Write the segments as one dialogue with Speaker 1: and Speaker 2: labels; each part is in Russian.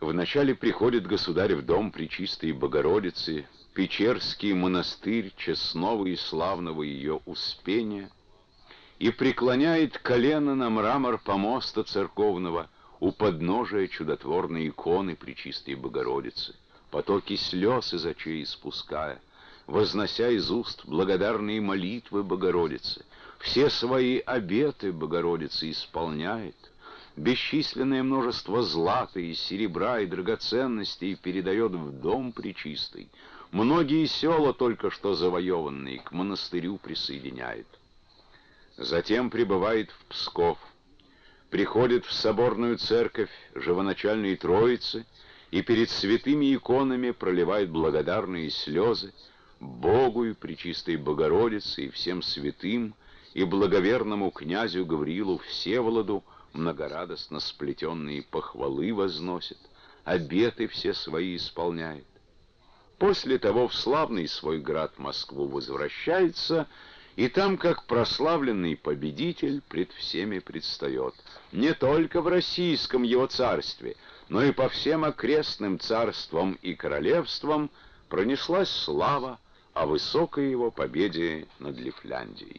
Speaker 1: Вначале приходит государь в дом Пречистой Богородицы, Печерский монастырь честного и славного ее Успения, и преклоняет колено на мрамор помоста церковного у подножия чудотворной иконы Пречистой Богородицы, потоки слез из очей испуская, вознося из уст благодарные молитвы Богородицы, все свои обеты Богородицы исполняет, бесчисленное множество злата и серебра и драгоценностей передает в дом Пречистой, многие села, только что завоеванные, к монастырю присоединяет. Затем прибывает в Псков, приходит в соборную церковь Живоначальной Троицы и перед святыми иконами проливает благодарные слезы Богу и Пречистой Богородице и всем святым, и благоверному князю Гавриилу Всеволоду многорадостно сплетенные похвалы возносит, обеты все свои исполняет. После того в славный свой град Москву возвращается, и там, как прославленный победитель, пред всеми предстает. Не только в российском его царстве, но и по всем окрестным царствам и королевствам пронеслась слава о высокой его победе над Лифляндией.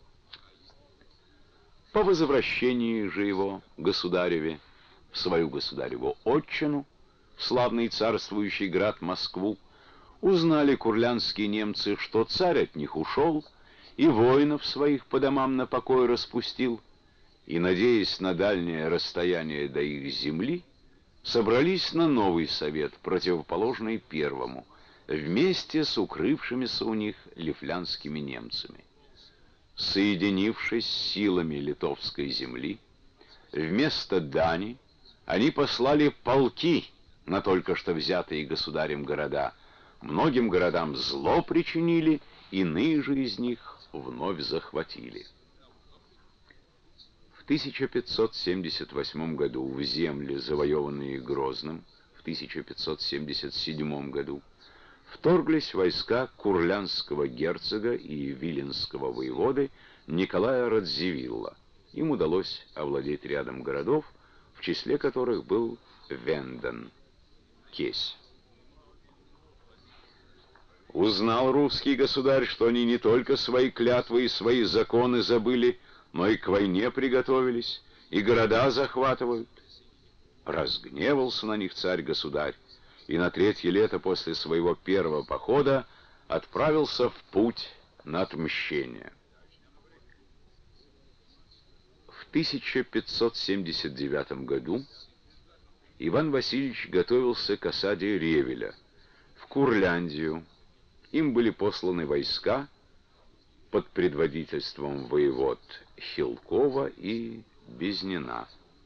Speaker 1: По возвращении же его, государеве, в свою государеву отчину, в славный царствующий град Москву, узнали курляндские немцы, что царь от них ушел, и воинов своих по домам на покой распустил, и, надеясь на дальнее расстояние до их земли, собрались на новый совет, противоположный первому, вместе с укрывшимися у них лифляндскими немцами. Соединившись с силами литовской земли, вместо дани они послали полки на только что взятые государем города. Многим городам зло причинили, иные же из них вновь захватили. В 1578 году в земли, завоеванные Грозным, в 1577 году, вторглись войска курлянского герцога и виленского воеводы Николая Радзивилла. Им удалось овладеть рядом городов, в числе которых был Венден, Кесь. Узнал русский государь, что они не только свои клятвы и свои законы забыли, но и к войне приготовились, и города захватывают. Разгневался на них царь-государь, и на 3-е лето после своего первого похода отправился в путь на отмщение. В 1579 году Иван Васильевич готовился к осаде Ревеля, в Курляндию. Им были посланы войска под предводительством воевод Хилкова и Безнина.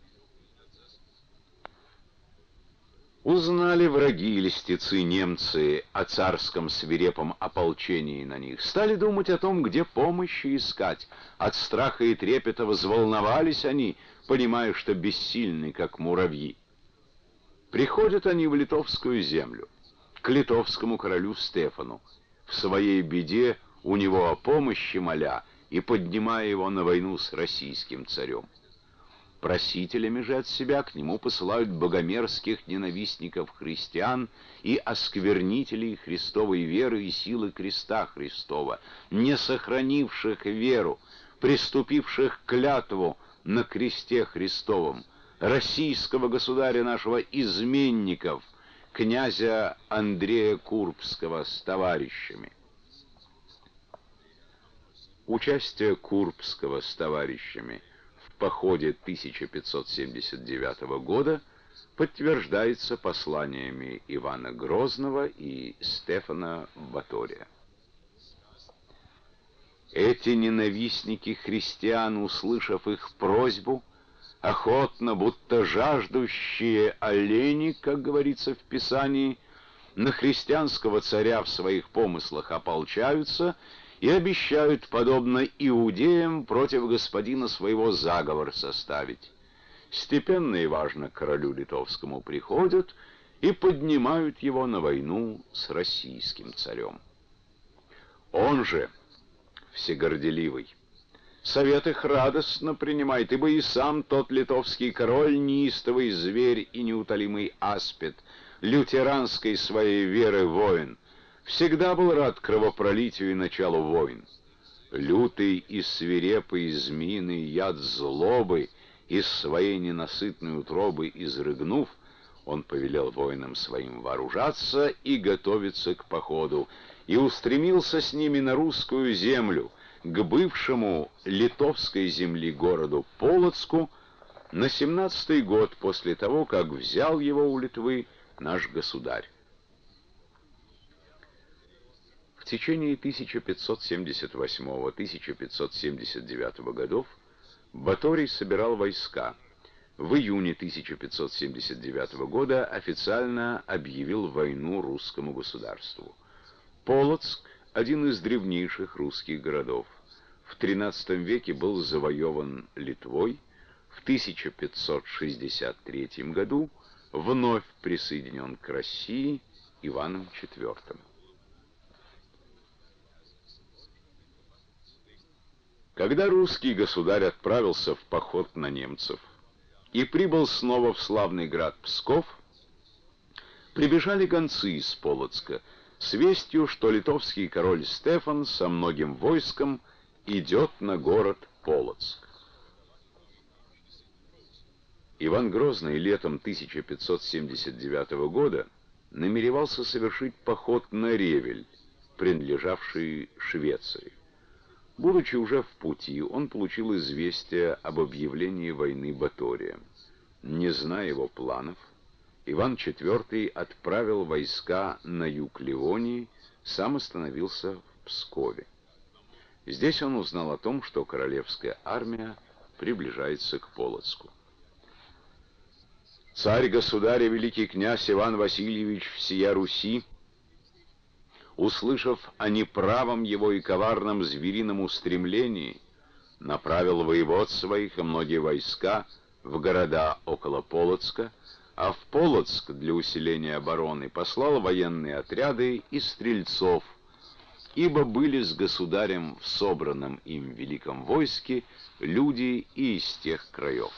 Speaker 1: Узнали враги и льстецы немцы о царском свирепом ополчении на них, стали думать о том, где помощи искать. От страха и трепета взволновались они, понимая, что бессильны, как муравьи. Приходят они в литовскую землю, к литовскому королю Стефану, в своей беде у него о помощи моля и поднимая его на войну с российским царем. Просителями же от себя к нему посылают богомерзких ненавистников христиан и осквернителей Христовой веры и силы креста Христова, не сохранивших веру, приступивших к клятву на кресте Христовом, российского государя нашего изменников, князя Андрея Курбского с товарищами. Участие Курбского с товарищами в походе 1579 года подтверждается посланиями Ивана Грозного и Стефана Батория. Эти ненавистники христиан, услышав их просьбу, охотно, будто жаждущие олени, как говорится в Писании, на христианского царя в своих помыслах ополчаются и обещают, подобно иудеям, против господина своего заговор составить. Степенно и важно к королю литовскому приходят и поднимают его на войну с российским царем. Он же, всегорделивый, Совет их радостно принимает, ибо и сам тот литовский король, неистовый зверь и неутолимый аспид, лютеранской своей веры воин, всегда был рад кровопролитию и началу войн. Лютый и свирепый змеиный яд злобы из своей ненасытной утробы изрыгнув, он повелел воинам своим вооружаться и готовиться к походу, и устремился с ними на русскую землю, к бывшему литовской земли городу Полоцку, на 17-й год после того, как взял его у Литвы наш государь. В течение 1578-1579 годов Баторий собирал войска. В июне 1579 года официально объявил войну русскому государству. Полоцк, один из древнейших русских городов, в XIII веке был завоеван Литвой, в 1563 году вновь присоединен к России Иваном IV. Когда русский государь отправился в поход на немцев и прибыл снова в славный град Псков, прибежали гонцы из Полоцка с вестью, что литовский король Стефан со многим войском идет на город Полоцк. Иван Грозный летом 1579 года намеревался совершить поход на Ревель, принадлежавший Швеции. Будучи уже в пути, он получил известие об объявлении войны Баторием. Не зная его планов, Иван IV отправил войска на юг Ливонии, сам остановился в Пскове. Здесь он узнал о том, что королевская армия приближается к Полоцку. Царь-государь и великий князь Иван Васильевич всея Руси, услышав о неправом его и коварном зверином устремлении, направил воевод своих и многие войска в города около Полоцка, а в Полоцк для усиления обороны послал военные отряды и стрельцов, ибо были с государем в собранном им великом войске люди и из тех краев.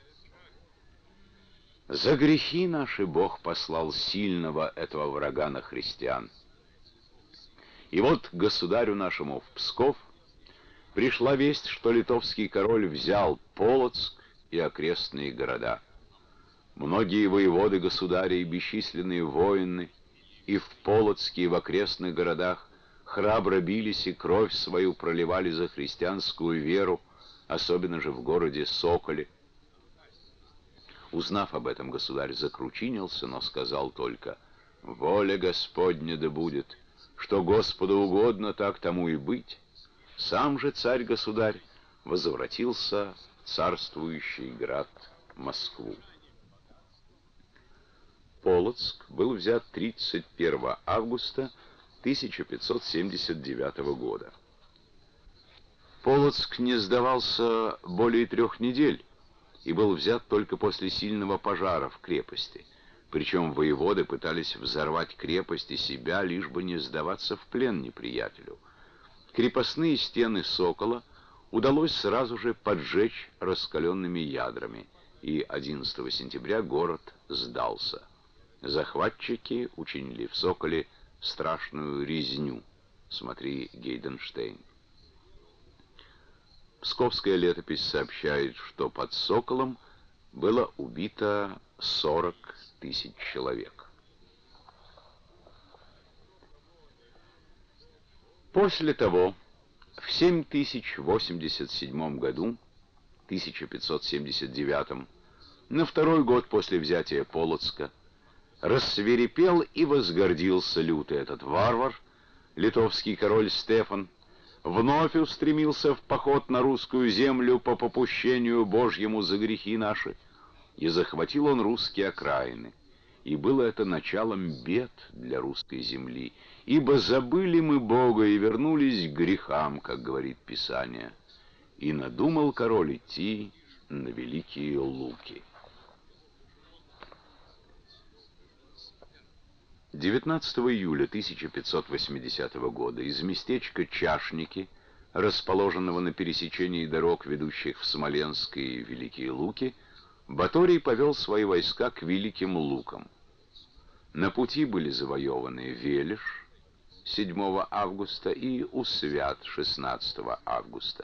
Speaker 1: За грехи наши Бог послал сильного этого врага на христиан. И вот государю нашему в Псков пришла весть, что литовский король взял Полоцк и окрестные города. Многие воеводы государя и бесчисленные воины и в Полоцке, и в окрестных городах храбро бились и кровь свою проливали за христианскую веру, особенно же в городе Соколе. Узнав об этом, государь закручинился, но сказал только: «Воля Господня да будет, что Господу угодно, так тому и быть». Сам же царь-государь возвратился в царствующий град Москву. Полоцк был взят 31 августа 1579 года. Полоцк не сдавался более 3 недель и был взят только после сильного пожара в крепости. Причем воеводы пытались взорвать крепость и себя, лишь бы не сдаваться в плен неприятелю. Крепостные стены Сокола удалось сразу же поджечь раскаленными ядрами, и 11 сентября город сдался. Захватчики учинили в Соколе страшную резню. Смотри Гейденштейн. Псковская летопись сообщает, что под Соколом было убито 40 000 человек. После того, в 7087 году, 1579, на 2-й год после взятия Полоцка, рассвирепел и возгордился лютый этот варвар, литовский король Стефан, вновь устремился в поход на русскую землю по попущению Божьему за грехи наши, и захватил он русские окраины. И было это началом бед для русской земли, ибо забыли мы Бога и вернулись к грехам, как говорит Писание. И надумал король идти на великие луки. 19 июля 1580 года из местечка Чашники расположенного на пересечении дорог, ведущих в Смоленск и Великие Луки, Баторий повел свои войска к Великим Лукам. На пути были завоеваны Велиш 7 августа и Усвят 16 августа.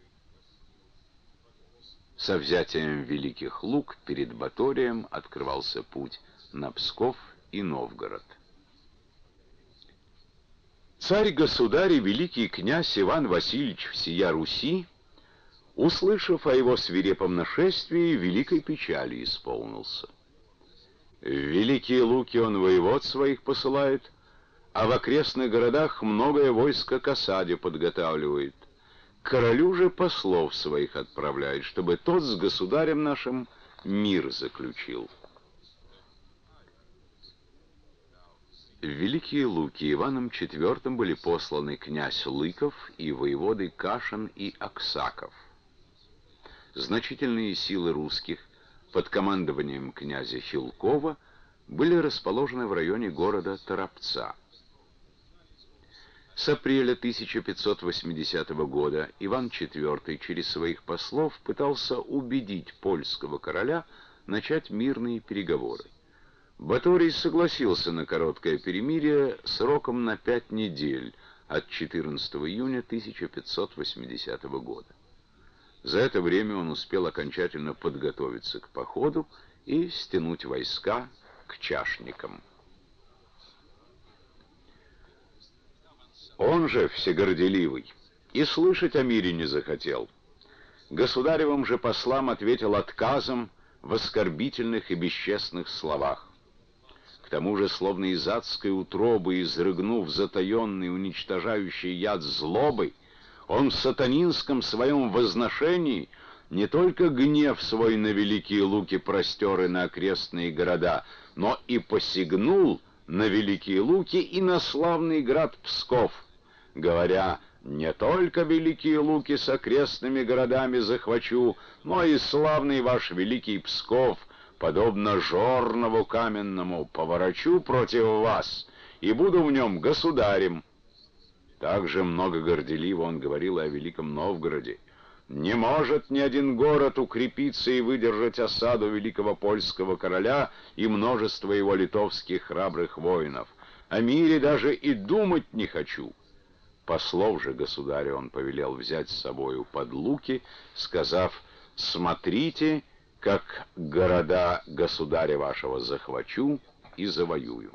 Speaker 1: Со взятием Великих Лук перед Баторием открывался путь на Псков и Новгород. Царь-государь и великий князь Иван Васильевич всея Руси, услышав о его свирепом нашествии, великой печали исполнился. В Великие Луки он воевод своих посылает, а в окрестных городах многое войско к осаде подготавливает. К королю же послов своих отправляет, чтобы тот с государем нашим мир заключил. В Великие Луки Иваном IV были посланы князь Лыков и воеводы Кашин и Аксаков. Значительные силы русских под командованием князя Хилкова были расположены в районе города Торопца. С апреля 1580 года Иван IV через своих послов пытался убедить польского короля начать мирные переговоры. Баторий согласился на короткое перемирие сроком на 5 недель от 14 июня 1580 года. За это время он успел окончательно подготовиться к походу и стянуть войска к чашникам. Он же, всегорделивый, и слышать о мире не захотел. Государевым же послам ответил отказом в оскорбительных и бесчестных словах. К тому же, словно из адской утробы, изрыгнув затаенный уничтожающий яд злобой, он в сатанинском своем возношении не только гнев свой на Великие Луки простер и на окрестные города, но и посягнул на Великие Луки и на славный град Псков, говоря: «Не только Великие Луки с окрестными городами захвачу, но и славный ваш Великий Псков, подобно жорнову каменному, поворочу против вас, и буду в нем государем». Также много горделиво он говорил о Великом Новгороде. «Не может ни один город укрепиться и выдержать осаду великого польского короля и множество его литовских храбрых воинов. О мире даже и думать не хочу». Послов же государя он повелел взять с собою под Луки, сказав: «Смотрите, как города государя вашего захвачу и завоюю».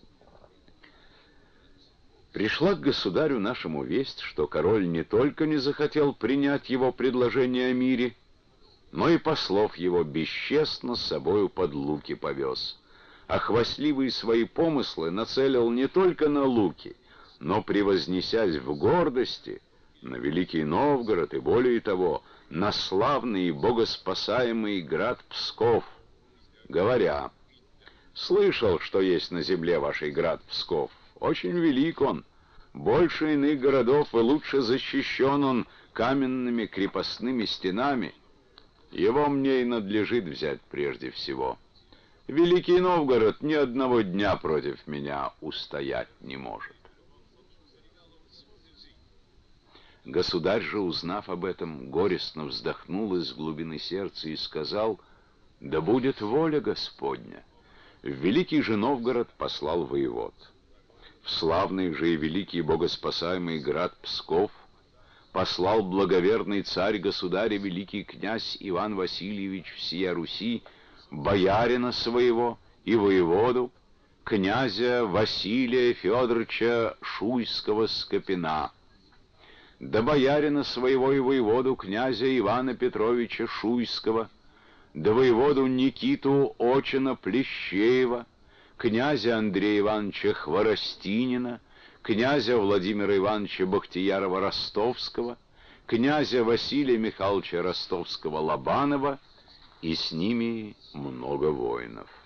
Speaker 1: Пришла к государю нашему весть, что король не только не захотел принять его предложение о мире, но и послов его бесчестно с собою под Луки повез, а хвастливые свои помыслы нацелил не только на Луки, но, превознесясь в гордости, на Великий Новгород и, более того, на славный и богоспасаемый град Псков, говоря: «Слышал, что есть на земле вашей град Псков. Очень велик он, больше иных городов и лучше защищен он каменными крепостными стенами. Его мне и надлежит взять прежде всего. Великий Новгород ни одного дня против меня устоять не может». Государь же, узнав об этом, горестно вздохнул из глубины сердца и сказал: «Да будет воля Господня». В Великий же Новгород послал воевод. В славный же и великий богоспасаемый град Псков послал благоверный царь-государь и великий князь Иван Васильевич всея Руси боярина своего и воеводу, князя Василия Федоровича Шуйского-Скопина, да боярина своего и воеводу князя Ивана Петровича Шуйского, да воеводу Никиту Очина Плещеева, князя Андрея Ивановича Хворостинина, князя Владимира Ивановича Бахтиярова-Ростовского, князя Василия Михайловича Ростовского-Лобанова, и с ними много воинов.